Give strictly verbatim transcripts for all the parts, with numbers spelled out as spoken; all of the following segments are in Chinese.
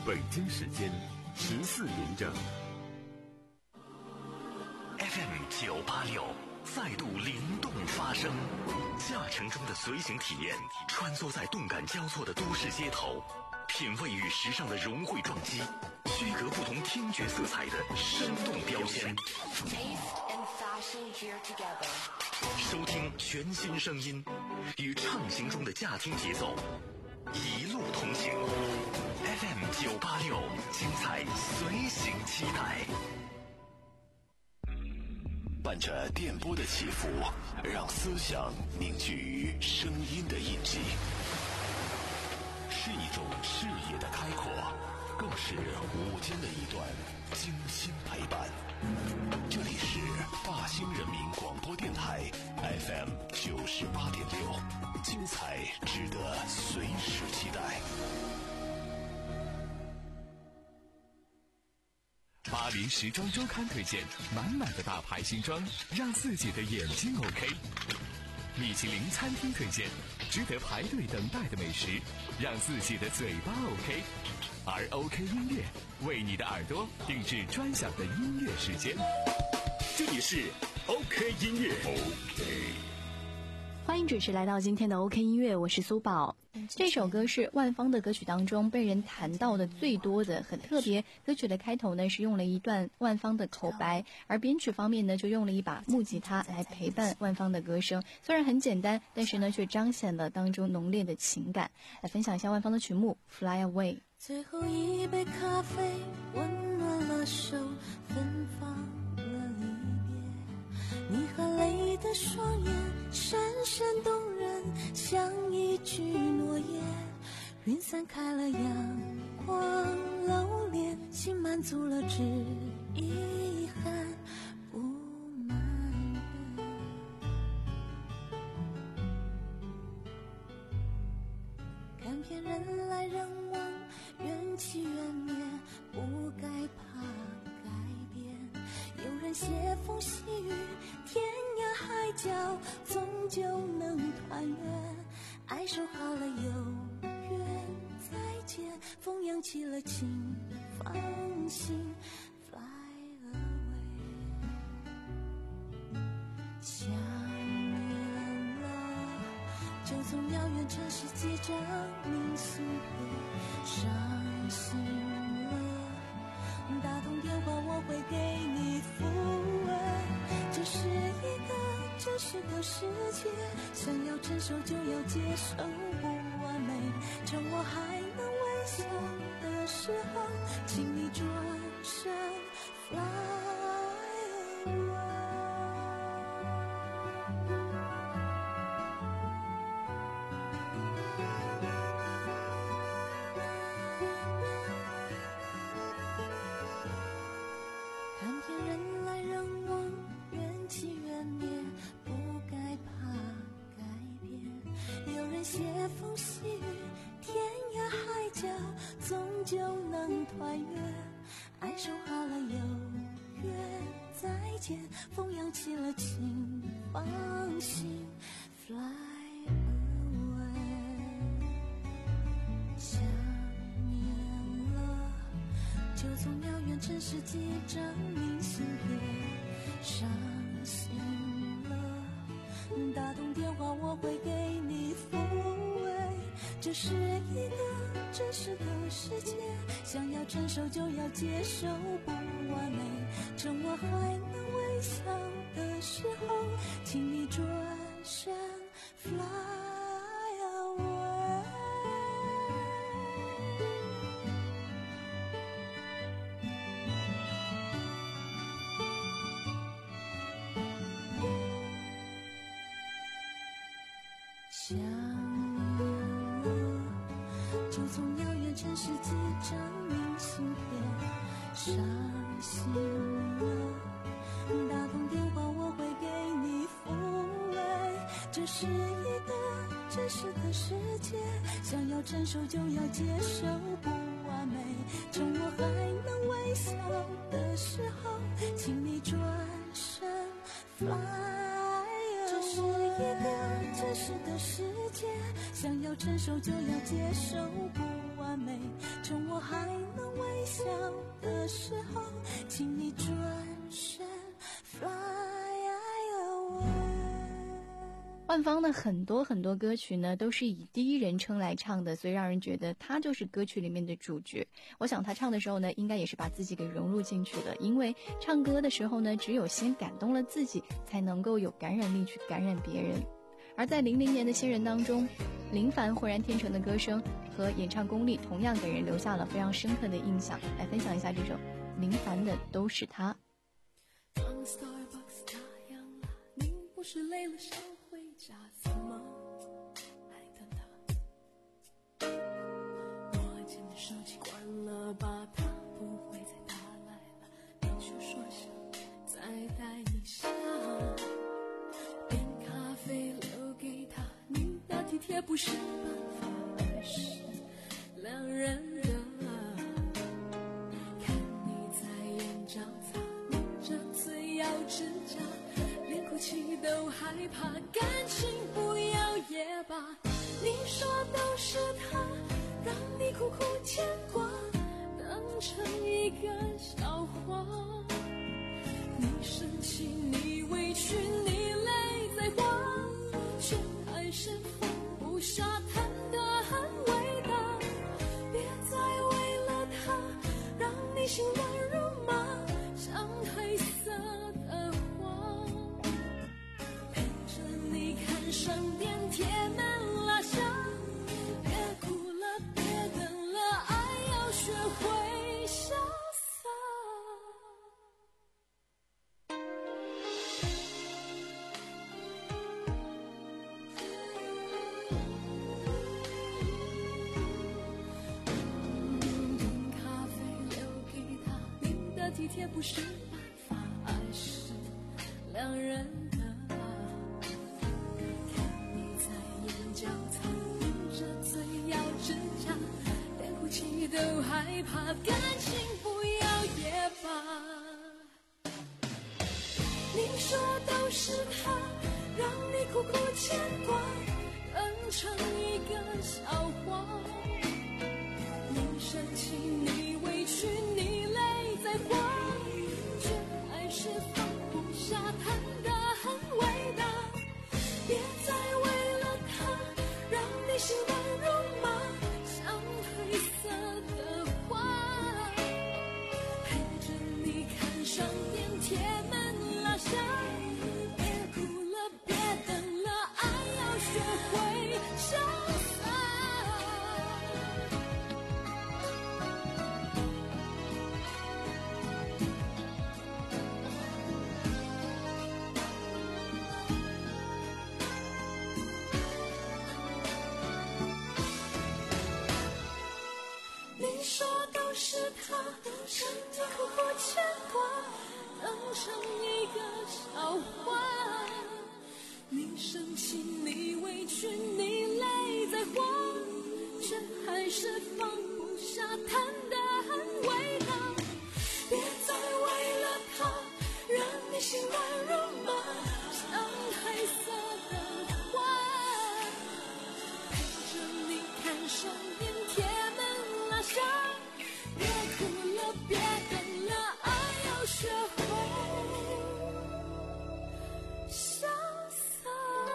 北京时间十四点整。 F M 九八六再度灵动发声，驾乘中的随行体验，穿梭在动感交错的都市街头，品味与时尚的融汇撞击，区隔不同听觉色彩的生动标签。收听全新声音，与畅行中的驾听节奏，一路同行。F M 九八六，精彩随行期待。 伴着电波的起伏，让思想凝聚于声音的印记，是一种视野的开阔，更是午间的一段精心陪伴。这里是大兴人民广播电台 F M 九十八点六，精彩值得随时期待。 巴黎时装周刊推荐满满的大牌新装，让自己的眼睛 OK。米其林餐厅推荐值得排队等待的美食，让自己的嘴巴 OK。而 OK 音乐为你的耳朵定制专享的音乐时间。这里是 OK 音乐 OK。 欢迎准时来到今天的 OK 音乐，我是苏宝。这首歌是万芳的歌曲当中被人谈到的最多的，很特别。歌曲的开头呢是用了一段万芳的口白，而编曲方面呢就用了一把木吉他来陪伴万芳的歌声。虽然很简单，但是呢却彰显了当中浓烈的情感。来分享一下万芳的曲目 Fly Away。 最后一杯咖啡温暖了手，芬芳了离别，你含泪的双眼闪闪动人，像一句诺言。云散开了阳光露脸，心满足了只遗憾不满人。看遍人来人往，缘起缘灭，不该怕改变。有人写风细雨，天涯海角终究能团圆。爱说好了有缘再见，风扬起了情，放心 fly away。 想念了，就从遥远城市结账明信片。伤心了，打通电话我会给你抚慰。这是一个真实的世界，想要承受就要接受不完美。趁我还能微笑的时候，请你转身 fly away。写风细雨，天涯海角终究能团圆。爱说好了有缘再见，风扬起了情，放心 fly away。 想念了，就从遥远城市寄张明信片。伤心了，打通电话我会给你抚慰。这是一个真实的世界，想要承受就要接受不完美。趁我还能微笑的时候，请你转身 fly away。 想从遥远城市寄张明信片。伤心了，打通电话我会给你抚慰。这是一个真实的世界，想要承受就要接受不完美。趁我还能微笑的时候，请你转身 fly away。 这是一个真实的世界，想要承受就要接受不完美。趁我还能的时候，请你转身 fly away。 万芳的很多很多歌曲呢，都是以第一人称来唱的，所以让人觉得他就是歌曲里面的主角。我想他唱的时候呢，应该也是把自己给融入进去的，因为唱歌的时候呢，只有先感动了自己，才能够有感染力去感染别人。而在零零年的新人当中，林凡浑然天成的歌声和演唱功力，同样给人留下了非常深刻的印象。来分享一下这首林凡的《都是他》。 当 Starbucks 打烊了，你不是累了想回家，怎么还等他？我见你手机关了吧，他不会再打来了，你却说想再待一下。点咖啡留给他，你的体贴不是办法，而是两人的。看你在眼角擦，抿着嘴咬指甲，连哭泣都害怕，感情不要也罢。你说都是他，让你苦苦牵挂，当成一个笑话。你生气，你委屈，你泪在花，却还是放不下，谈得很伟大。别再为了他，让你心乱如麻，像黑色的花。陪着你看上电铁门拉响，别哭了，别等了，爱要学会潇洒。体贴不是办法，爱是两人的。看你在眼角擦，抿着嘴咬指甲，连哭泣都害怕，感情不要也罢。你说都是他，让你苦苦牵挂，当成一个笑话。你生气，你委屈，你泪在花，却还是放不下，谈得很伟大。别再为了他，让你心乱如麻，像褪色的花。陪着你看上电铁门拉响，别哭了，别等了，爱要学会潇洒。你说都是他，让你苦苦牵挂，当成一个笑话。你生气，你委屈，你泪在花，却还是放不下，谈得很伟大。别再为了他，让你心乱如麻，像黑色的花。陪着你看上电铁门拉响，别哭了，别等了，爱要学会潇洒。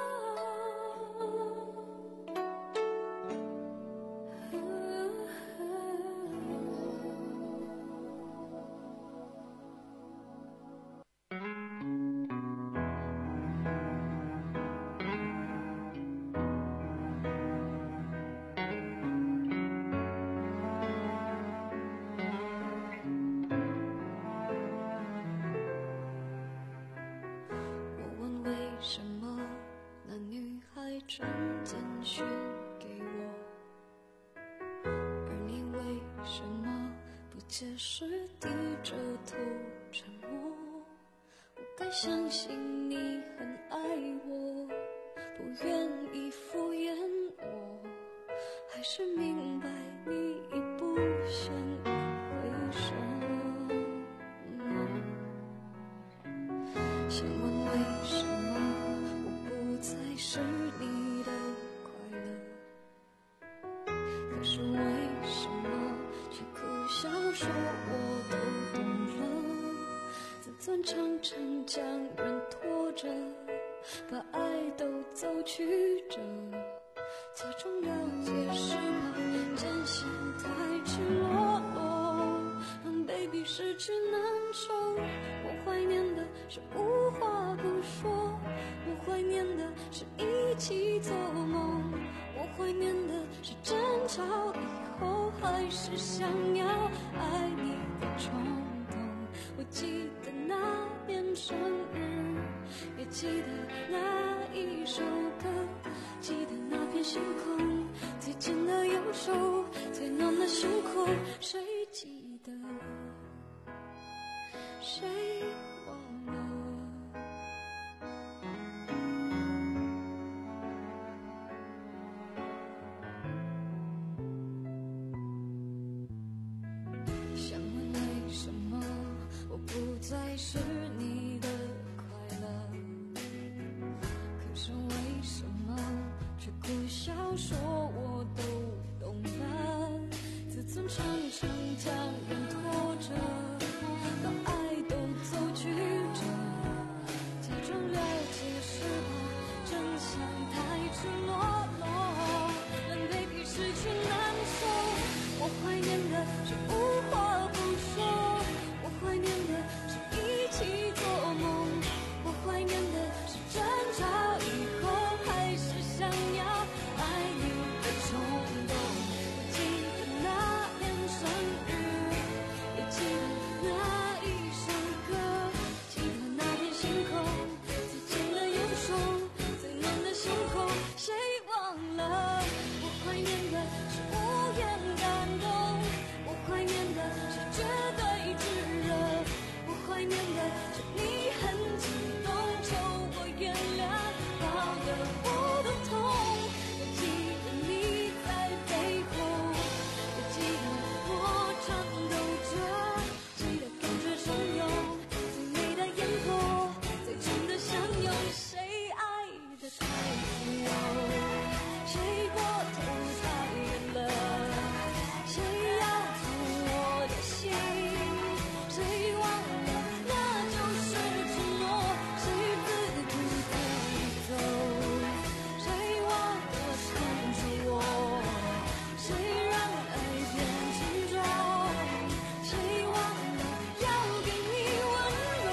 传简讯给我，而你为什么不解释，低着头沉默？我该相信你很爱我，不愿意敷衍我，还是明白你已不想回首？想问为什么我不再是你的快乐，可是为什么却苦笑说我都是想要爱你的冲动。我记得那年生日，也记得那一首歌，记得那片星空，最近的忧愁，最暖的胸口，谁记得？谁忘了？想问为什么我不再是你的快乐？可是为什么却苦笑说我都懂了？自尊常常将人拖着，把爱都走曲折，假装了解是把真相太赤裸裸，让被逼失去难受。我怀念的是无话不说，我怀念的是一起做梦，我怀念的是争吵以后还是想要爱你的冲动。我记得那年生日，也记得那一首歌，记得那片星空，最近的忧愁，最暖的胸口，谁忘了？我怀念的是无言感动，我怀念的是绝对炙热，我怀念的是你很激动，求我原谅到的我都痛。我记得你在背后，也记得我颤抖着，记得感觉汹涌，最美的烟火，最真的相拥，谁爱的太自由，谁过头太远了，谁要走我的心，谁忘了那就是承诺，谁自顾自走，谁忘了承受我，谁让爱变沉重，谁忘了要给你温柔。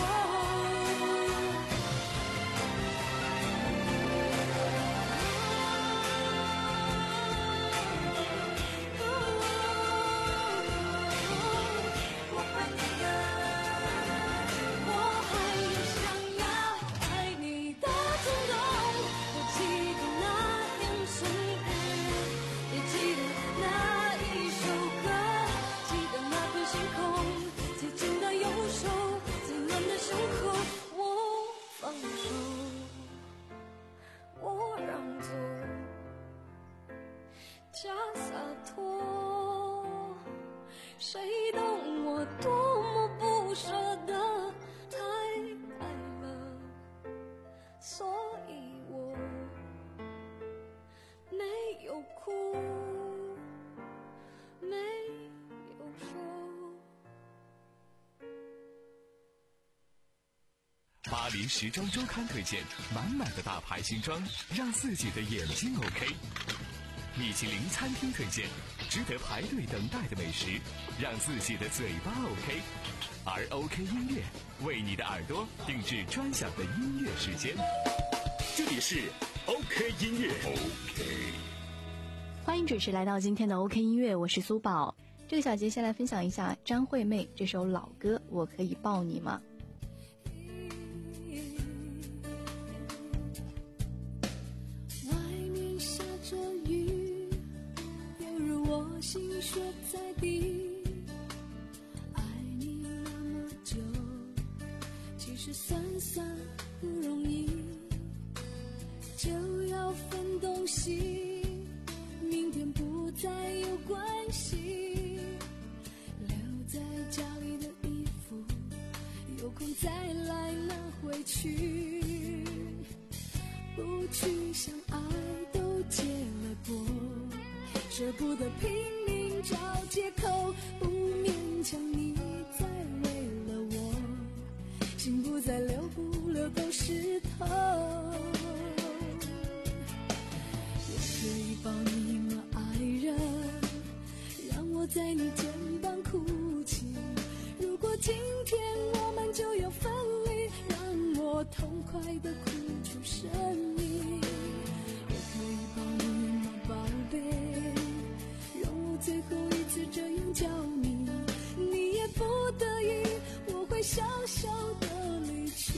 我怀念的，我还有想要爱你的冲动。我记得那年生日，也记得那一首歌，记得那片星空，最近的忧愁，最暖的胸口。我放手，我让座，假洒脱，谁懂我多么不舍得，太爱了，所以我没有哭，没有说。 巴黎时装周刊推荐满满的大牌新装，让自己的眼睛 OK。米其林餐厅推荐值得排队等待的美食，让自己的嘴巴 OK。而 OK 音乐为你的耳朵定制专享的音乐时间。 这里是 OK 音乐 OK。 欢迎准时来到今天的 OK 音乐，我是苏宝。这个小节先来分享一下张惠妹这首老歌《我可以抱你吗》。 外面下着雨，犹如我心血在滴。爱你那么久，其实算算不容易，就要分东西，明天不再有关系。留在家里的衣服，有空再来拿回去。不去想爱都结了果，舍不得拼命找借口，不勉强你再为了我，心不再流不流都湿透。我可以抱你吗，爱人？让我在你肩膀哭泣。如果今天我们就要分离，让我痛快地哭出声音。我可以抱你吗，宝贝？让我最后一次这样小小的离去。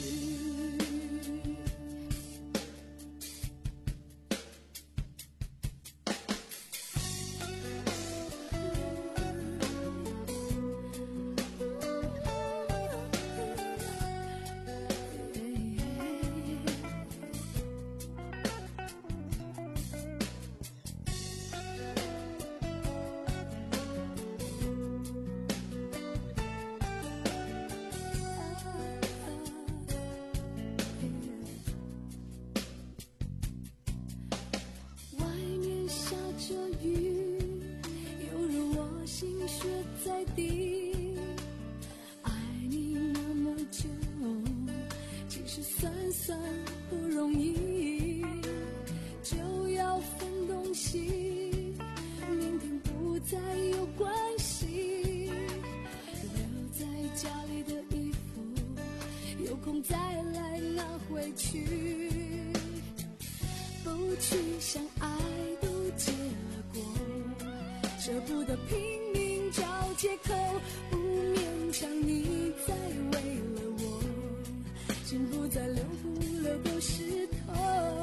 舍不得拼命找借口，不勉强你再为了我，心不再流不流都湿透。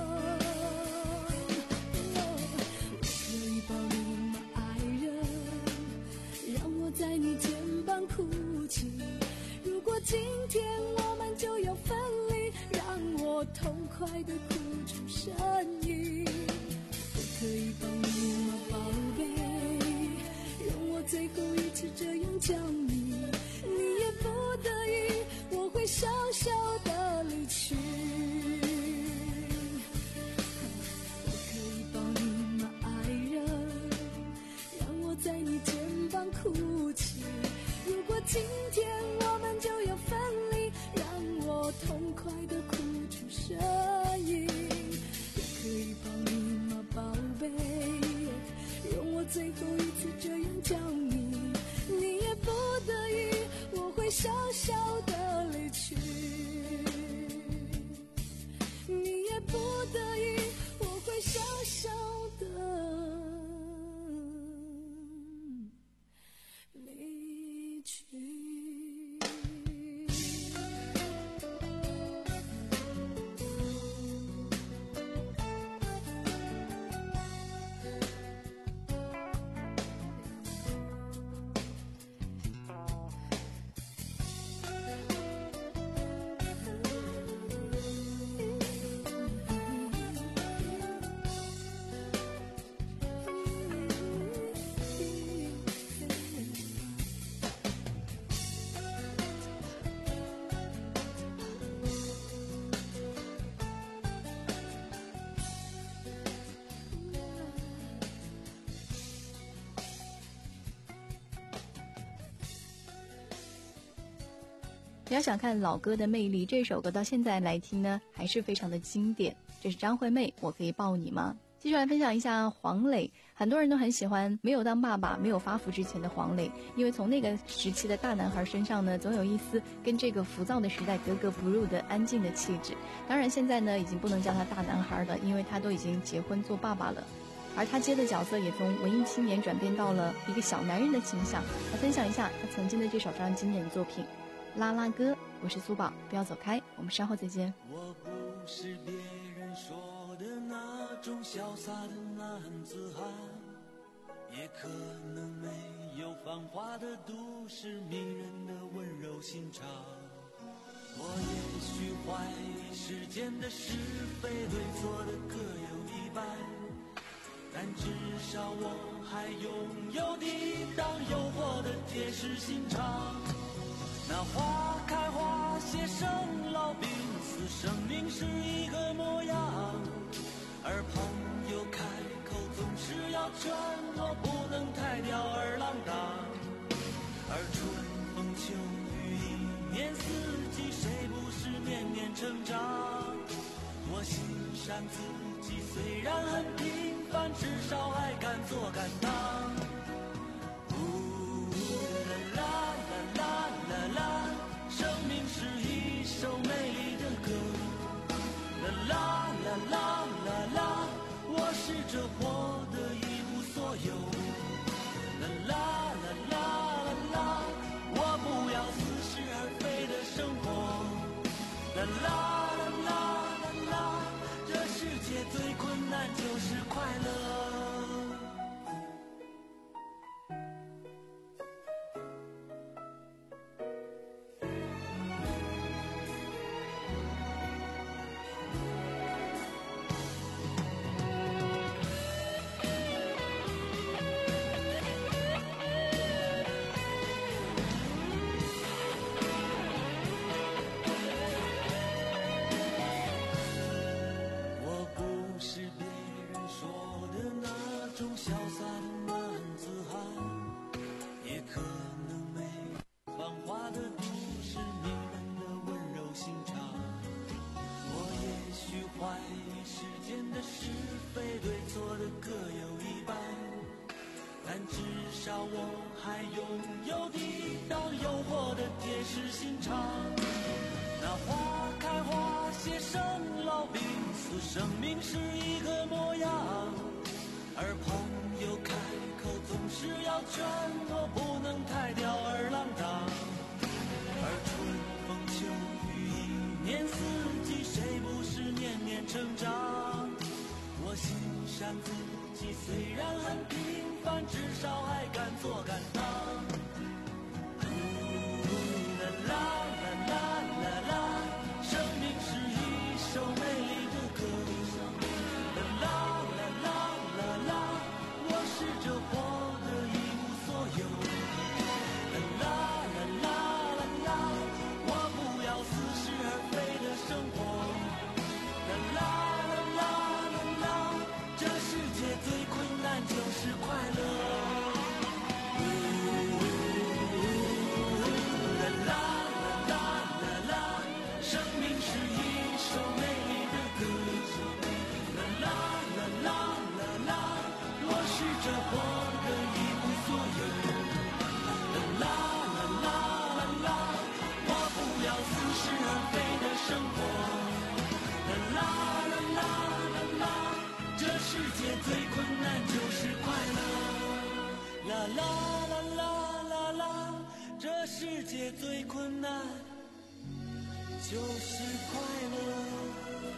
我可以抱你吗，爱人？让我在你肩膀哭泣。如果今天我们就要分离，让我痛快地哭出声音。我可以抱你吗，宝贝？最后一次这样叫你，你也不得已，我会小小的离去。我可以抱你吗，爱人？让我在你肩膀哭泣。如果今天我们就要分离，让我痛快的哭出声音。我可以抱你吗，宝贝？容我最后一次这样叫你，你也不得已，我会小小的离去。你也不得已，我会小小的离去。 比较想看老歌的魅力，这首歌到现在来听呢，还是非常的经典。这是张惠妹，我可以抱你吗？继续来分享一下黄磊，很多人都很喜欢没有当爸爸、没有发福之前的黄磊，因为从那个时期的大男孩身上呢，总有一丝跟这个浮躁的时代格格不入的安静的气质。当然，现在呢，已经不能叫他大男孩了，因为他都已经结婚做爸爸了。而他接的角色也从文艺青年转变到了一个小男人的倾向。来分享一下他曾经的这首非常经典的作品《拉拉歌》。我是苏宝，不要走开，我们稍后再见。 我不是别人说的那种潇洒的男子汉，也可能没有繁华的都市迷人的温柔心肠。我也许怀疑世间的是非对错的各有一半，但至少我还拥有抵挡诱惑的铁石心肠。那花开花谢生老病死，生命是一个模样，而朋友开口总是要劝我不能太吊儿郎当。而春风秋雨一年四季，谁不是年年成长？我欣赏自己虽然很平凡，至少还敢做敢当。呜啦啦啦啦啦，生命是一首美丽的歌。啦啦啦啦啦啦，我试着活得一无所有。啦啦啦啦啦啦，我不要似是而非的还拥有抵挡诱惑的铁石心肠。那花开花谢，生老病死，生命是一个模样。而朋友开口总是要劝我不能太吊儿郎当。而春风秋雨一年四季，谁不是年年成长？我欣赏自己，虽然很平凡，至少还敢做敢当。啦啦啦啦啦啦，生命是一首美丽的歌。啦啦啦啦啦啦，我试着活得一无所有。啦啦啦啦啦啦，我不要似是而非的生活。啦啦啦啦啦啦，这世界最困难就是快乐。最困难就是快乐，啦啦啦啦啦啦，这世界最困难就是快乐。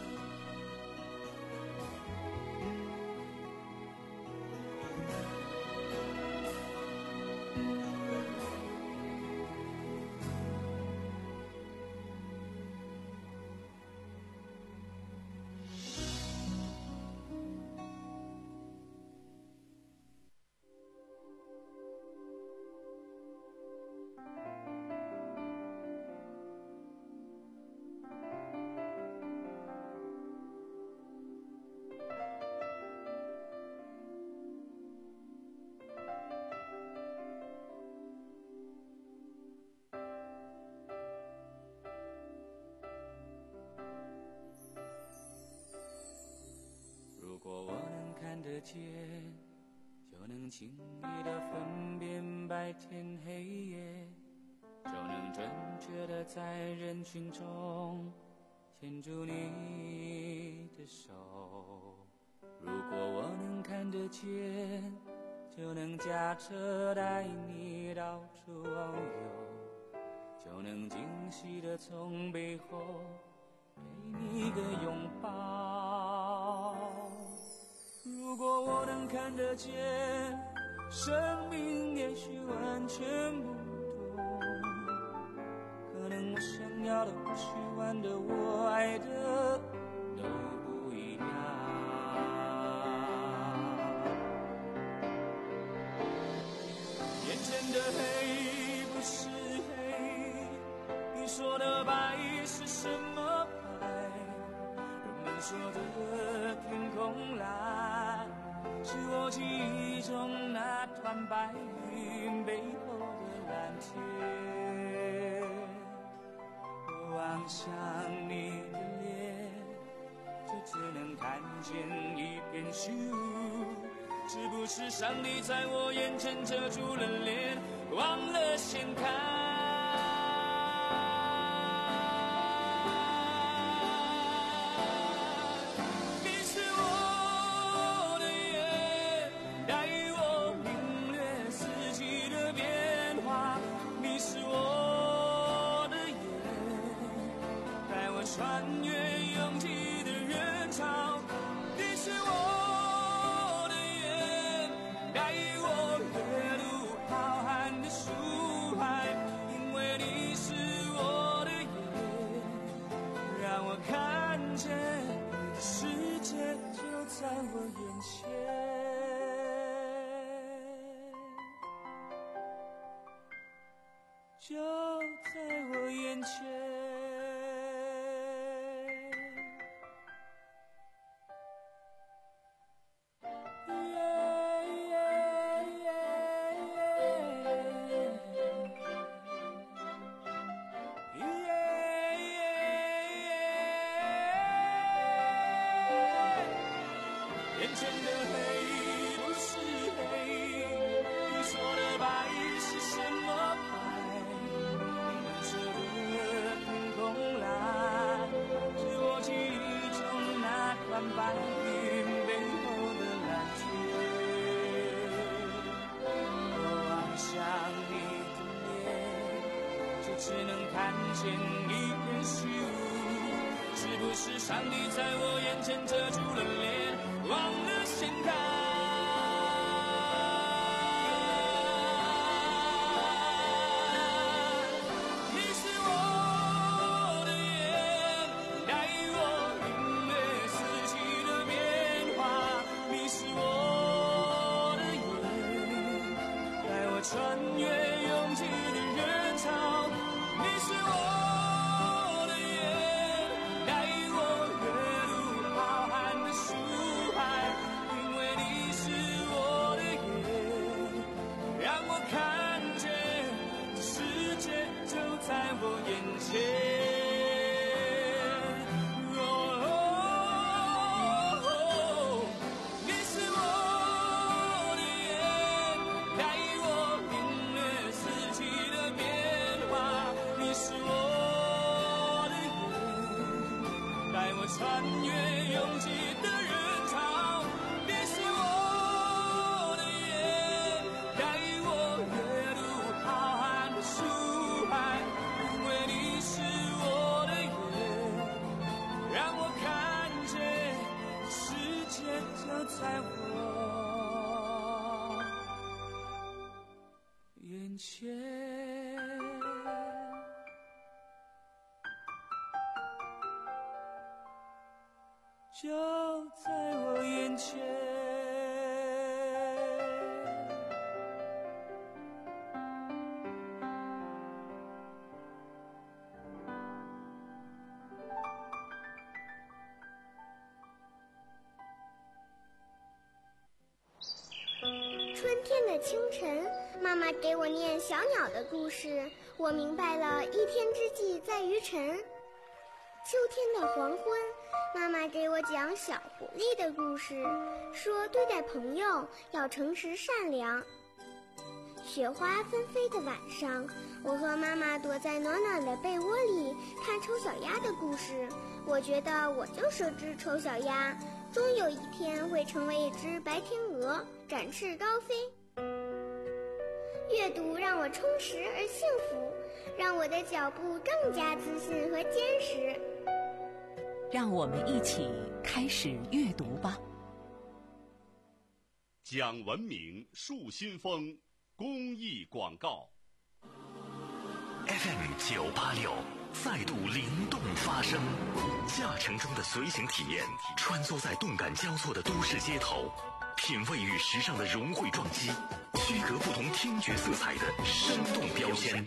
如果我能看得见，就能轻易地分辨白天黑夜，就能准确地在人群中牵住你的手。如果我能看得见，就能驾车带你到处遨游，就能惊喜地从背后给你一个拥抱。如果我能看得见，生命也许完全不同，可能我想要的、我喜欢的、我爱的都不一样。眼前的黑不是黑，你说的白是什么白？人们说的天空蓝，是我记忆中那团白云背后的蓝天。我望向你的脸，就只能看见一片虚无。是不是上帝在我眼前遮住了脸，忘了掀开？穿越拥挤的人潮，你是我的眼，带我跃入浩瀚的书海，因为你是我的眼，让我看见世界就在我眼前，就在我眼前。眼前的黑不是黑，你说的白只能看见一片虚无。是不是上帝在我眼前遮住了脸，忘了掀开穿越拥挤的人潮，你是我的眼，带我跃入浩瀚的书海，因为你是我的眼，让我看见这世界就在我眼前。穿越拥挤的人潮，你是我的眼，带我跃入浩瀚的书海，因为你是我的眼，让我看见世界就在我眼前。就在我眼前。 春天的清晨，妈妈给我念小鸟的故事，我明白了一天之计在于晨。秋天的黄昏，妈妈给我讲小狐狸的故事，说对待朋友要诚实善良。雪花纷飞的晚上，我和妈妈躲在暖暖的被窝里看丑小鸭的故事，我觉得我就是只丑小鸭，终有一天会成为一只白天鹅，展翅高飞。阅读让我充实而幸福，让我的脚步更加自信和坚实。 让我们一起开始阅读吧。 讲文明树新风公益广告。 F M 九八六再度灵动发声，驾乘中的随行体验，穿梭在动感交错的都市街头，品味与时尚的融汇撞击，区隔不同听觉色彩的生动标签。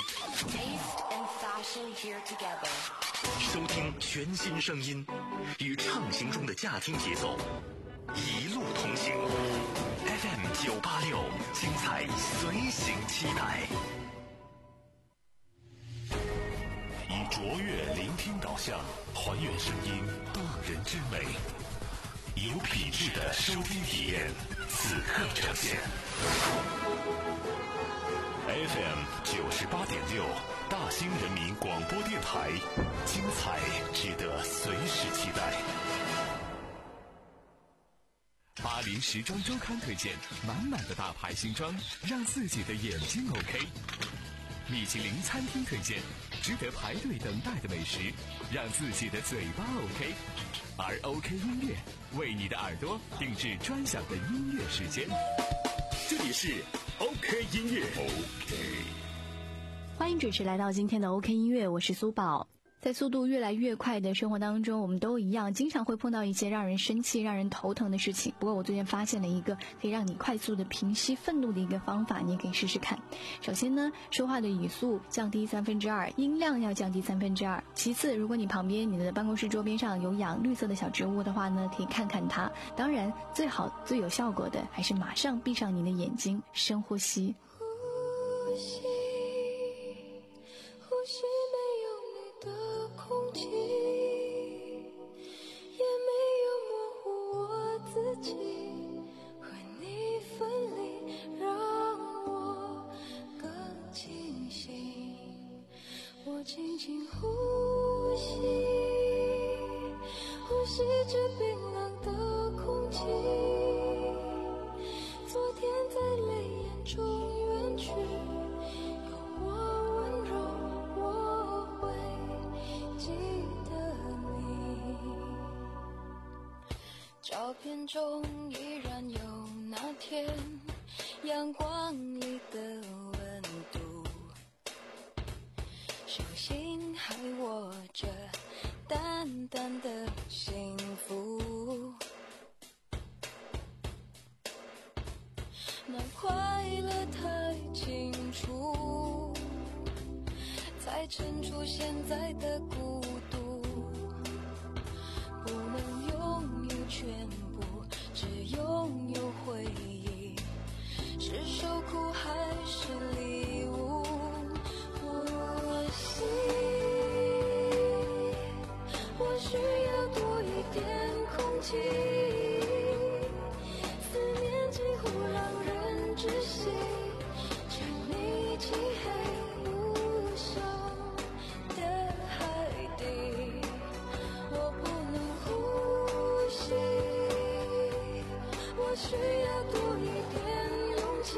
收听全新声音，与畅行中的驾听节奏，一路同行。F M 九八六，精彩随行期待。 以卓越聆听导向，还原声音动人之美，有品质的收听体验，此刻呈现。F M 九十八点六，大兴人民广播电台，精彩值得随时期待。 巴黎时装周刊推荐满满的大牌新装，让自己的眼睛 OK。米其林餐厅推荐值得排队等待的美食，让自己的嘴巴 OK。而 OK 音乐为你的耳朵定制专享的音乐时间。 这里是 OK 音乐 OK。 欢迎准时来到今天的 OK 音乐，我是苏宝。在速度越来越快的生活当中，我们都一样经常会碰到一些让人生气让人头疼的事情。不过我最近发现了一个可以让你快速的平息愤怒的一个方法，你也可以试试看。首先呢，说话的语速降低三分之二，音量要降低三分之二。其次，如果你旁边你的办公室桌边上有养绿色的小植物的话呢，可以看看它。当然最好最有效果的还是马上闭上你的眼睛，深呼吸。 呼吸呼吸没有你的空气，也没有模糊我自己，和你分离让我更清醒。我轻轻呼吸，呼吸着冰冷的空气，昨天在泪眼中远去，有我温柔我片中依然有那天阳光里的温度，手心还握着淡淡的幸福，那快乐太清楚，才衬出现在的孤独，不能拥有全部，只拥有回忆，是受苦还是礼物？我心，我需要多一点空气，思念几乎让人窒息，沉溺漆黑无声的海底，我不能呼吸，我需要多一点勇气，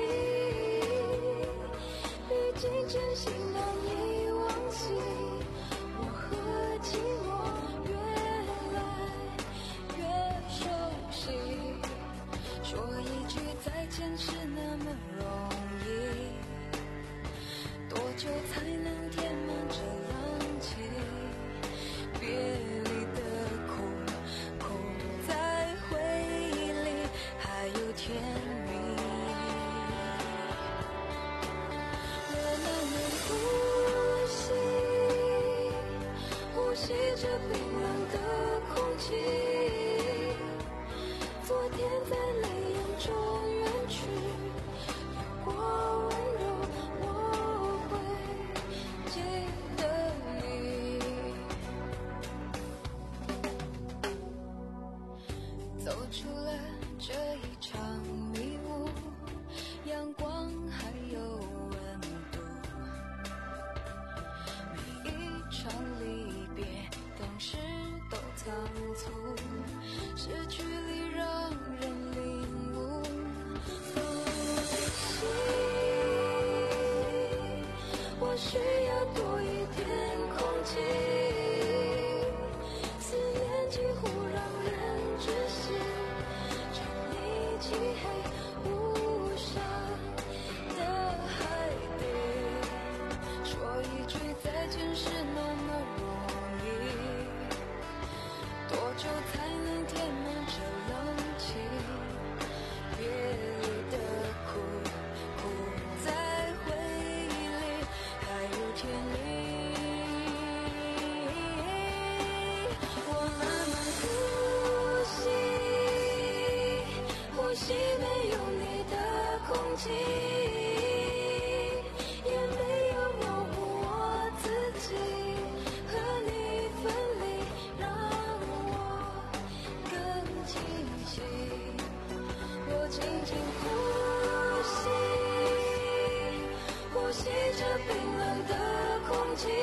毕竟真心难以忘记，我和寂寞越来越熟悉，说一句再见是那么容易，多久才能填满这浪迹？别离的空，空在回忆里，还有甜蜜。我慢慢呼吸，呼吸着冰冷的空气，昨天在泪眼中远去，如果温柔我会记得你。走出了这一场迷雾，阳光还有温度，每一场离别当时都仓促，失去里让人领悟。我需要多一点空气，思念几乎让人窒息，沉溺漆黑无声的海底，说一句再见是那么容易，多久才能填满这冷气？别离的苦，苦在回忆里，还有甜蜜。我慢慢呼吸，呼吸没有你的空气，也没有模糊我自己，和你分离让我更清晰。我静静呼吸，呼吸着冰冷的空气，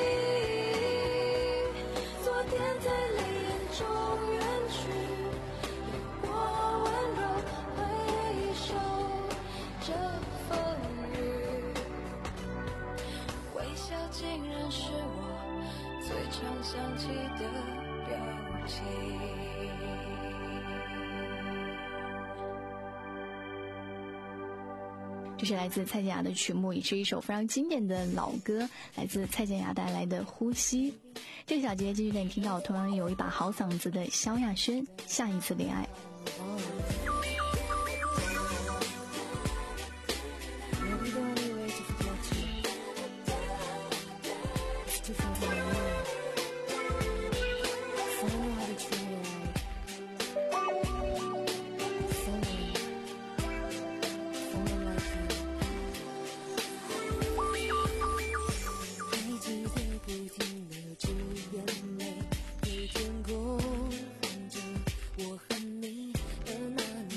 昨天在泪眼中远去，有我温柔回首这风雨，微笑竟然是我最常想起的表情。 这是来自蔡健雅的曲目，也是一首非常经典的老歌，来自蔡健雅带来的《呼吸》。这个小节继续带你听到同样有一把好嗓子的萧亚轩，下一次恋爱。 天空，反正我和你的那年。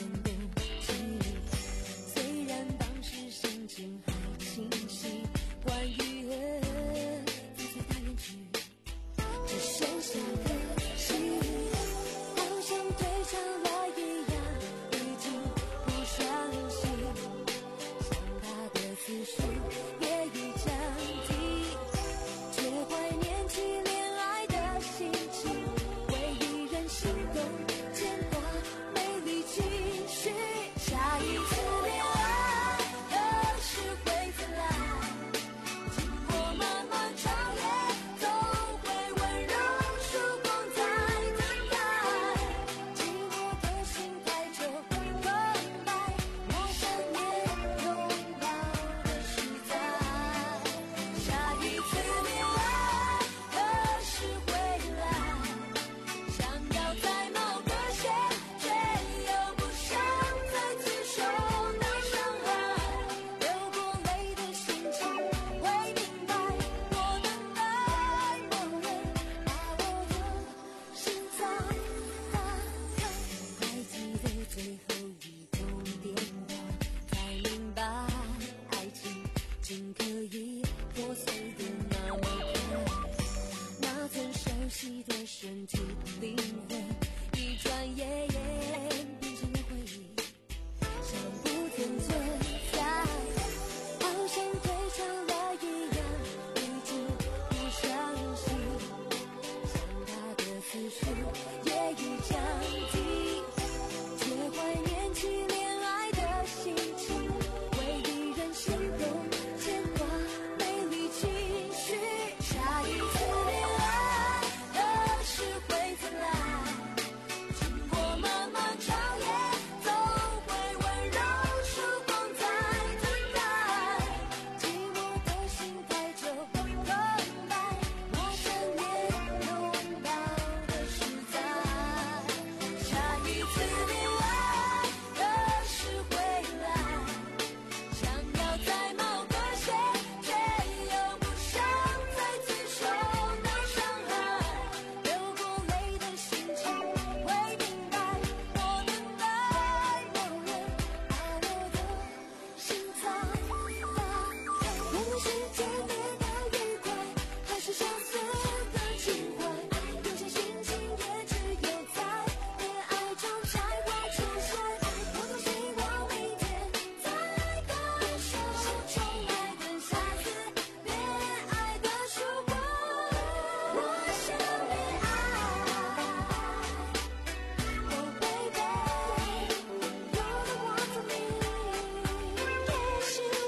破碎的那么快，那曾熟悉的身体灵魂，一转眼变成了回忆，像不曾存在，好像退场了一样，一直不相信，想他的次数也已降低，却怀念起恋爱的心情，为一人心动牵挂美丽情绪，下一次恋爱何时会再来，经过漫漫长夜总会温柔曙光在等待，寂寞的心太久空白，陌生也拥抱的实在，下一次恋爱何时会来，想要在某个谁，却又不想再次受到伤害，流过泪的心情会明白，我等待某人爱我的心在打开，无论世界变得愉快，还是相似的情怀，有些心情也只有在恋爱中才会出现，我多希望每天在感受重来的下次恋爱的曙光，我想恋爱，Oh baby you're the one for me， yes you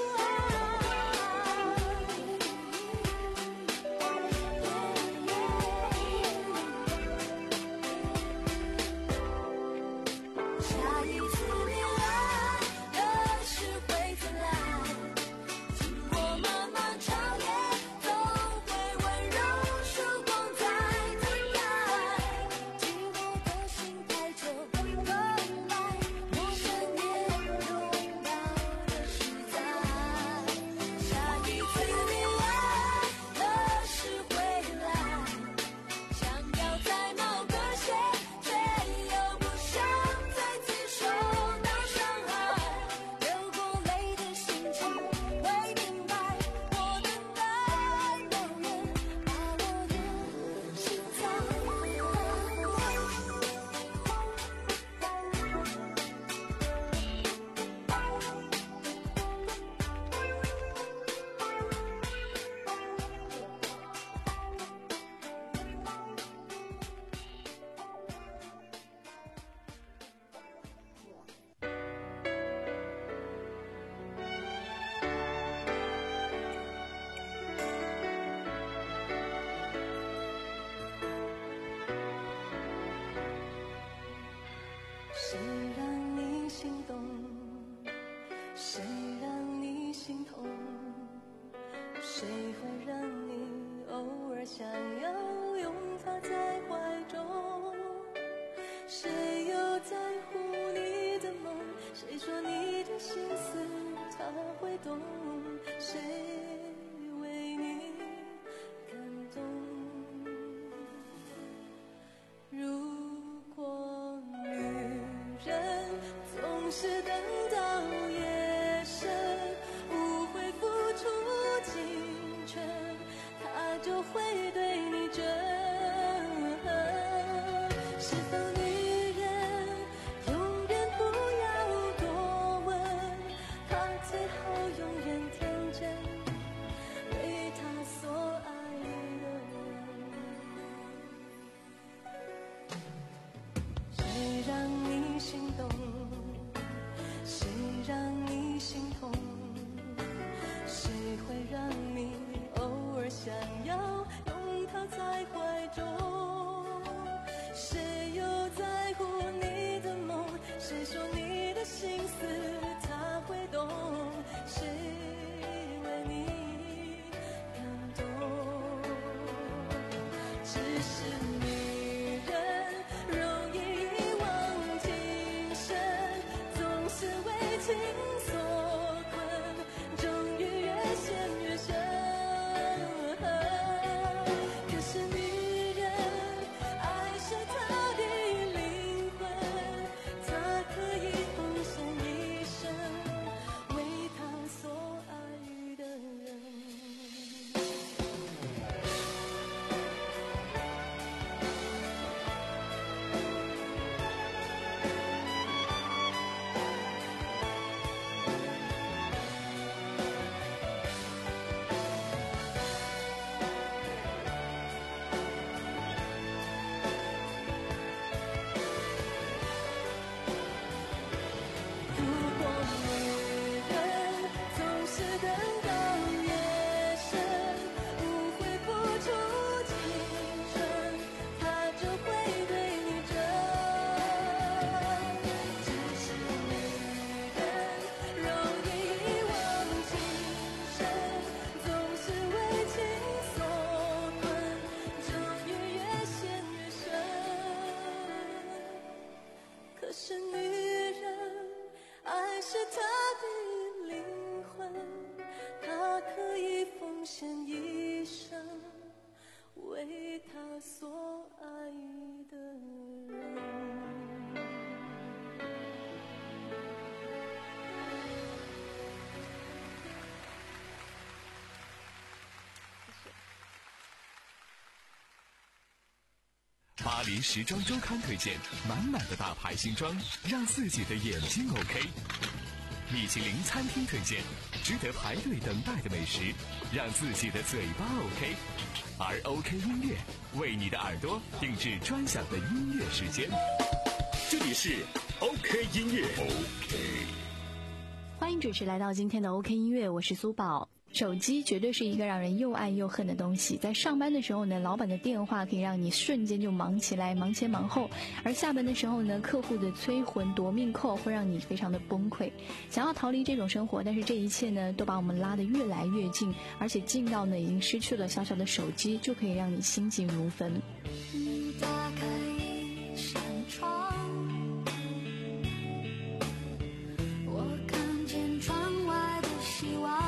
are， 下一次恋爱何时会再来，经过漫漫长夜总会温柔曙光在等待，寂寞的心太久空白，陌生也拥抱的实在，下一次恋爱何时会来，想要在某个谁，却又不想再次受到伤害，流过泪的心情会明白，我等待某人把我的心在谁让你心动，谁让你心痛，谁会让你偶尔想要拥他在怀中，谁又在乎你的梦，谁说你的心思他会懂，谁为你感动，如果女人总是等到夜深，无悔付出青春，她就会对你真。是否女人永远不要多问，她最好永远天真，为她所爱的人。谁让你心动，谁让你心痛，谁会让你偶尔想要拥他在怀中，谁又在乎你的梦，谁说你的心思他会懂，谁为你感动，只是女人容易一往情深，总是为情所困，终于越陷越深。可是女人爱是她的灵魂，她可以奉献一生，为她所爱的人。 巴黎时装周刊推荐满满的大牌新装，让自己的眼睛 OK。米其林餐厅推荐值得排队等待的美食，让自己的嘴巴 OK。而 OK 音乐为你的耳朵定制专享的音乐时间。 这里是 OK 音乐 OK。 欢迎准时来到今天的 OK 音乐，我是苏宝。手机绝对是一个让人又爱又恨的东西，在上班的时候呢，老板的电话可以让你瞬间就忙起来，忙前忙后，而下班的时候呢，客户的催魂夺命扣会让你非常的崩溃，想要逃离这种生活，但是这一切呢都把我们拉得越来越近，而且近到呢已经失去了小小的手机就可以让你心急如焚。 你打开一扇窗，我看见窗外的希望，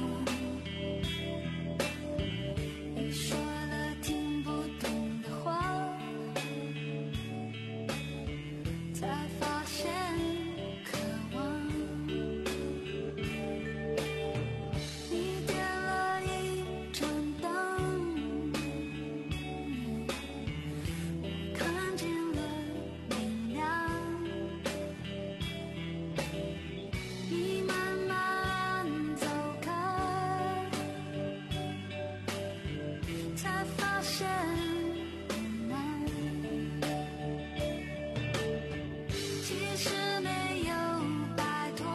你说了听不懂的话，才发现渴望。你点了一盏灯，我看见了明亮。你慢慢走开，才发现很难。其实没有摆脱，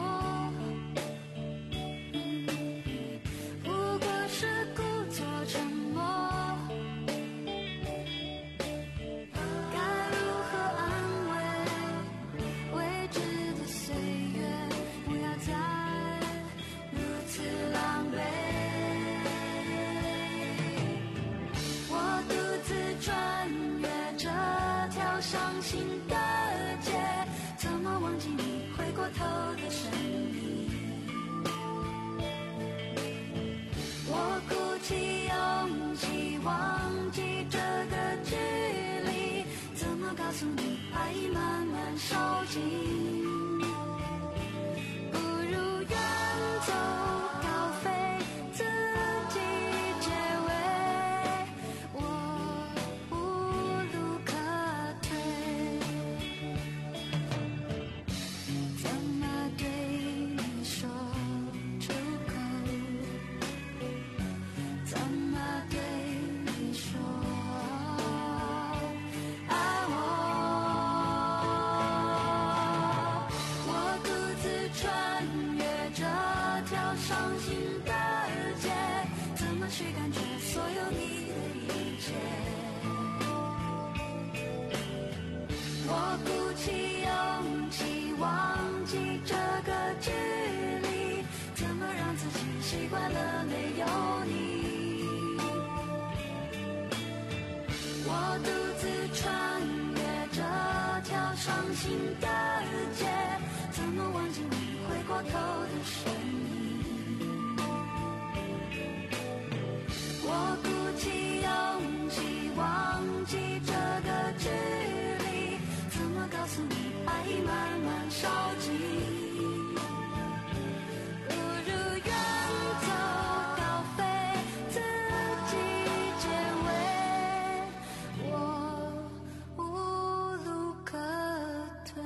不过是故作沉默。该如何安慰未知的岁月？不要再如此狼狈。我独自穿越这条伤心的街，怎么忘记你回过头的身影？我鼓起勇气忘记这个距离，怎么告诉你爱已慢慢烧尽？不如远走高飞，自己结尾，我无路可退。怎么对你说出口？怎么对你说爱我？我独自穿越这条伤心的街，怎么去感觉所有你的一切？我鼓起勇气忘记这个距离，怎么让自己习惯了没有你？我独自穿越这条伤心的街，怎么忘记你回过头的身影？我鼓起勇气忘记这个距离，怎么告诉你爱已慢慢烧尽？不如远走高飞，自己结尾，我无路可退。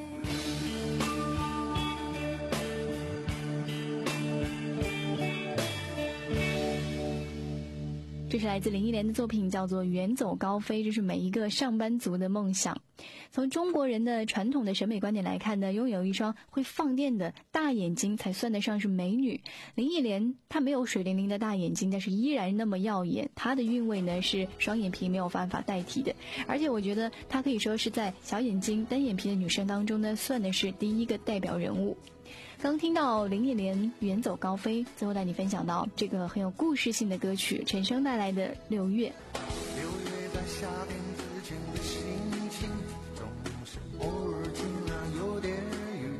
这是来自林忆莲的作品，叫做《远走高飞》，这是每一个上班族的梦想。从中国人的传统的审美观点来看呢，拥有一双会放电的大眼睛才算得上是美女。林忆莲她没有水灵灵的大眼睛，但是依然那么耀眼，她的韵味呢是双眼皮没有办法代替的。而且我觉得她可以说是在小眼睛单眼皮的女生当中呢，算的是第一个代表人物。刚听到林忆莲《远走高飞》，最后带你分享到这个很有故事性的歌曲，陈升带来的《六月》。 六月在夏天之前的心情，总是偶尔晴朗有点雨，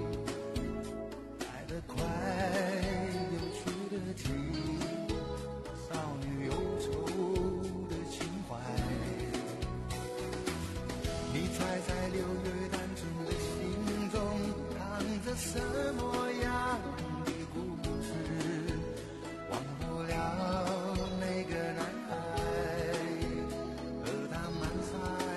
来得快又去得急，少女忧愁的情怀。你猜猜六月单纯的心中藏着什么样的故事？忘不了那个男孩和他漫山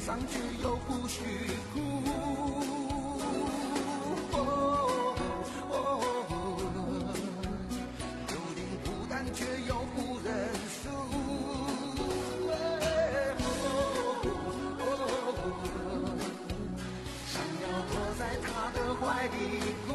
伤却又不许哭。哦哦有点孤单却又不认输。想要躲在他的怀里哭。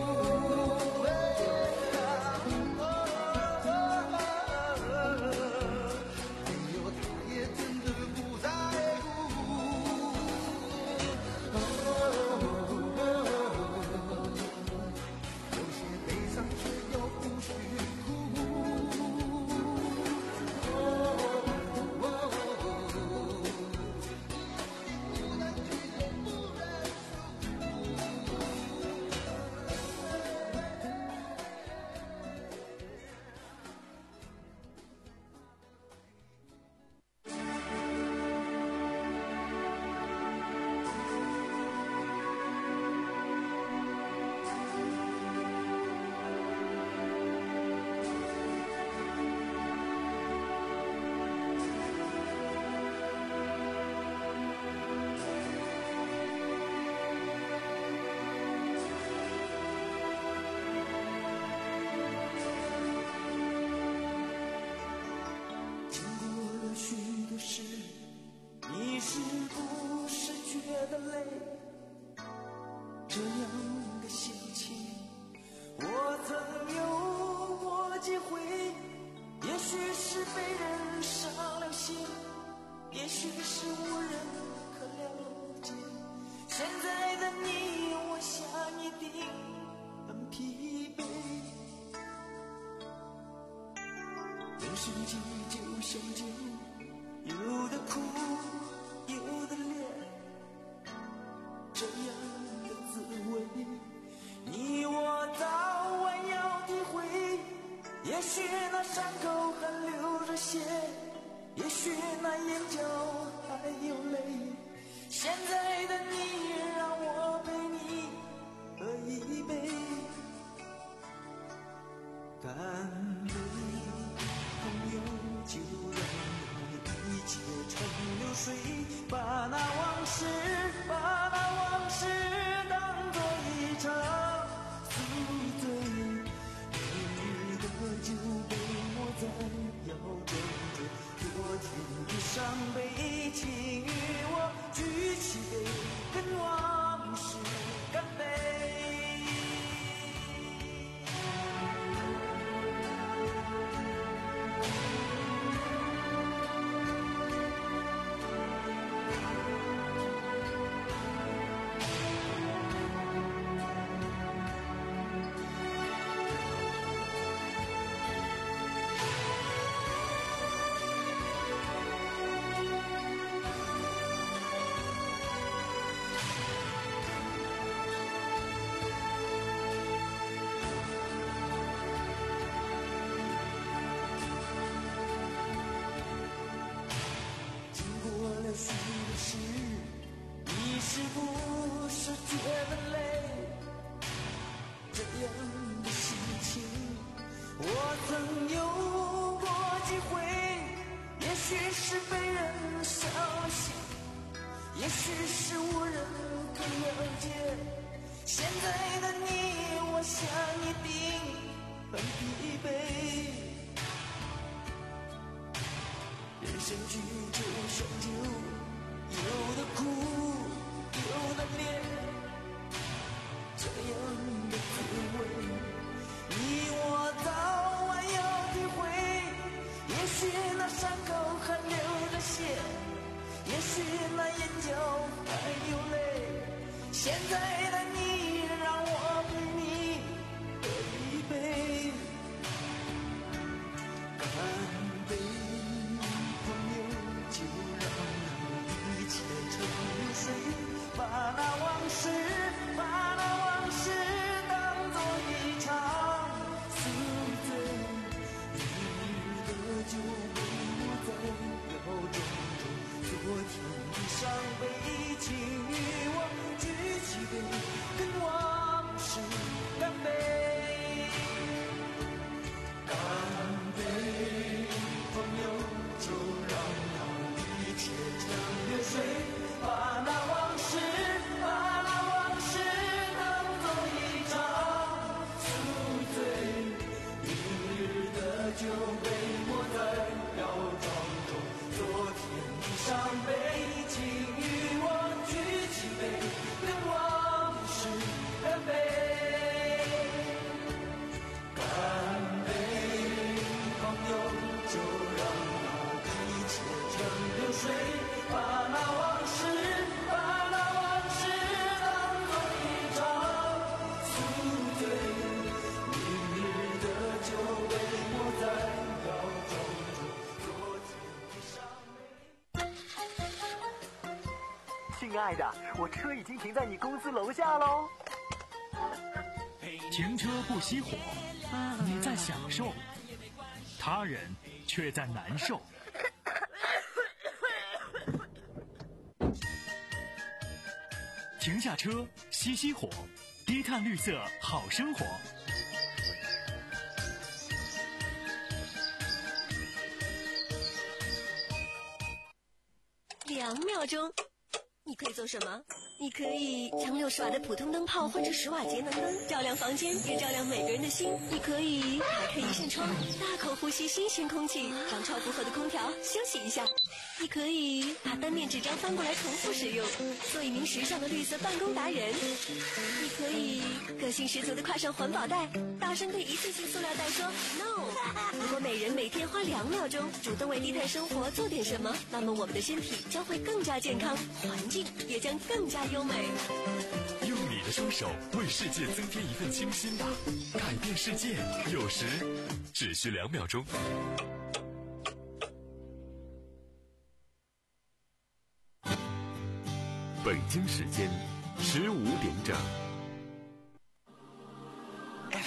这样的心情，我曾有过几回，也许是被人伤了心，也许是无人可了解。现在的你，我想一定很疲惫。人生际就像酒，有的苦，有的烈，这样的滋味，你我早晚要体会。也许那伤口还流着血，也许那眼角还有泪。现在的你，让我陪你喝一杯，干杯，朋友，就让一切成流水，把那往事，把那往事当作一场宿醉。你的酒杯我在摇动着，昨天的伤悲，请与我举起杯，跟往事干杯。许的事，你是不是觉得累？这样的心情，我曾有过几回。也许是被人伤了心，也许是无人可了解。现在的你，我想一定很疲惫。人生剧就像酒，有的苦，有的烈，这样的滋味，你我早晚要体会。也许那伤口还流着血，也许那眼角还有泪。现在的你，让我陪你喝一杯，干杯。把那往事，把那往事当作一场宿醉。你的酒杯我在摇动中，昨天的伤悲，请与我举起杯，跟往事干杯。干杯，朋友，就让那一切成流水，把那亲爱的，我车已经停在你公司楼下喽。 停车不熄火，你在享受，他人却在难受。停下车，熄熄火，低碳绿色好生活。 两秒钟，你可以做什么？你可以将六十瓦的普通灯泡换成十瓦节能灯，照亮房间，也照亮每个人的心。你可以打开一扇窗，大口呼吸新鲜空气，让超负荷的空调休息一下。你可以把单面纸张翻过来重复使用，做一名时尚的绿色办公达人。你可以个性十足的挎上环保袋，大声对一次性塑料袋说 no。 如果每人每天花两秒钟主动为低碳生活做点什么，那么我们的身体将会更加健康，环境也将更加优美。 用你的双手为世界增添一份清新吧，改变世界有时只需两秒钟。北京时间十五点整。